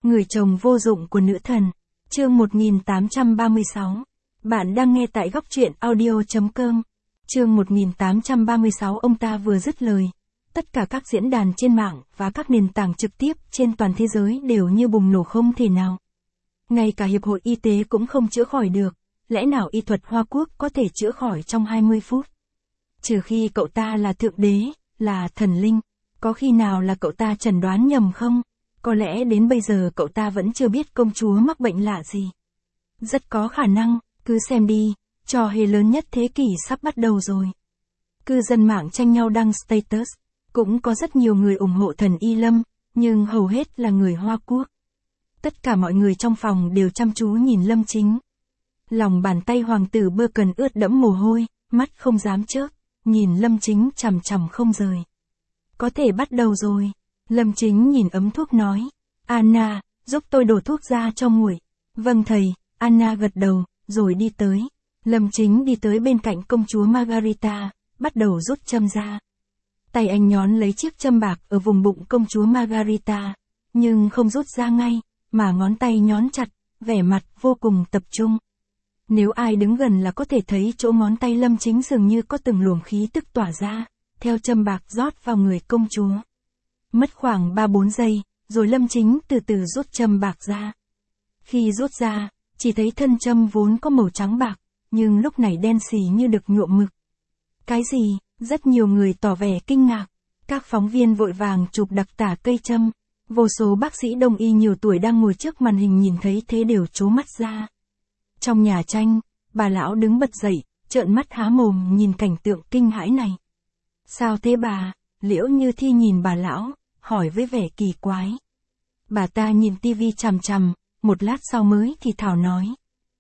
Người chồng vô dụng của nữ thần. Chương 1836. Bạn đang nghe tại góc truyện audio.com. Chương 1836. Ông ta vừa dứt lời. Tất cả các diễn đàn trên mạng và các nền tảng trực tiếp trên toàn thế giới đều như bùng nổ không thể nào. Ngay cả Hiệp hội Y tế cũng không chữa khỏi được. Lẽ nào y thuật Hoa Quốc có thể chữa khỏi trong 20 phút? Trừ khi cậu ta là thượng đế, là thần linh. Có khi nào là cậu ta chẩn đoán nhầm không? Có lẽ đến bây giờ cậu ta vẫn chưa biết công chúa mắc bệnh lạ gì. Rất có khả năng, cứ xem đi, trò hề lớn nhất thế kỷ sắp bắt đầu rồi. Cư dân mạng tranh nhau đăng status, cũng có rất nhiều người ủng hộ thần Y Lâm, nhưng hầu hết là người Hoa Quốc. Tất cả mọi người trong phòng đều chăm chú nhìn Lâm Chính. Lòng bàn tay hoàng tử bơ cần ướt đẫm mồ hôi, mắt không dám chớp, nhìn Lâm Chính chằm chằm không rời. Có thể bắt đầu rồi. Lâm Chính nhìn ấm thuốc nói. Anna, giúp tôi đổ thuốc ra cho nguội. Vâng thầy, Anna gật đầu, rồi đi tới. Lâm Chính đi tới bên cạnh công chúa Margarita, bắt đầu rút châm ra. Tay anh nhón lấy chiếc châm bạc ở vùng bụng công chúa Margarita, nhưng không rút ra ngay, mà ngón tay nhón chặt, vẻ mặt vô cùng tập trung. Nếu ai đứng gần là có thể thấy chỗ ngón tay Lâm Chính dường như có từng luồng khí tức tỏa ra, theo châm bạc rót vào người công chúa. Mất khoảng 3-4 giây, rồi Lâm Chính từ từ rút châm bạc ra. Khi rút ra, chỉ thấy thân châm vốn có màu trắng bạc, nhưng lúc này đen xì như được nhuộm mực. Cái gì? Rất nhiều người tỏ vẻ kinh ngạc. Các phóng viên vội vàng chụp đặc tả cây châm. Vô số bác sĩ đông y nhiều tuổi đang ngồi trước màn hình nhìn thấy thế đều trố mắt ra. Trong nhà tranh, bà lão đứng bật dậy, trợn mắt há mồm nhìn cảnh tượng kinh hãi này. Sao thế bà? Liễu Như Thi nhìn bà lão, hỏi với vẻ kỳ quái. Bà ta nhìn tivi chằm chằm, một lát sau mới thì thào nói.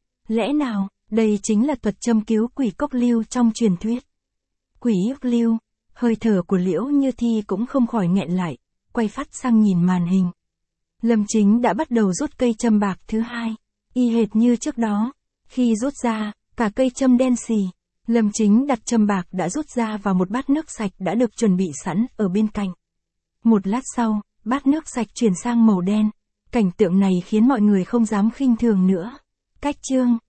Lẽ nào, đây chính là thuật châm cứu quỷ cốc lưu trong truyền thuyết. Quỷ ức lưu, hơi thở của Liễu Như Thi cũng không khỏi nghẹn lại, quay phát sang nhìn màn hình. Lâm Chính đã bắt đầu rút cây châm bạc thứ hai, y hệt như trước đó. Khi rút ra, cả cây châm đen xì. Lâm Chính đặt châm bạc đã rút ra vào một bát nước sạch đã được chuẩn bị sẵn ở bên cạnh. Một lát sau, bát nước sạch chuyển sang màu đen. Cảnh tượng này khiến mọi người không dám khinh thường nữa. Cách chương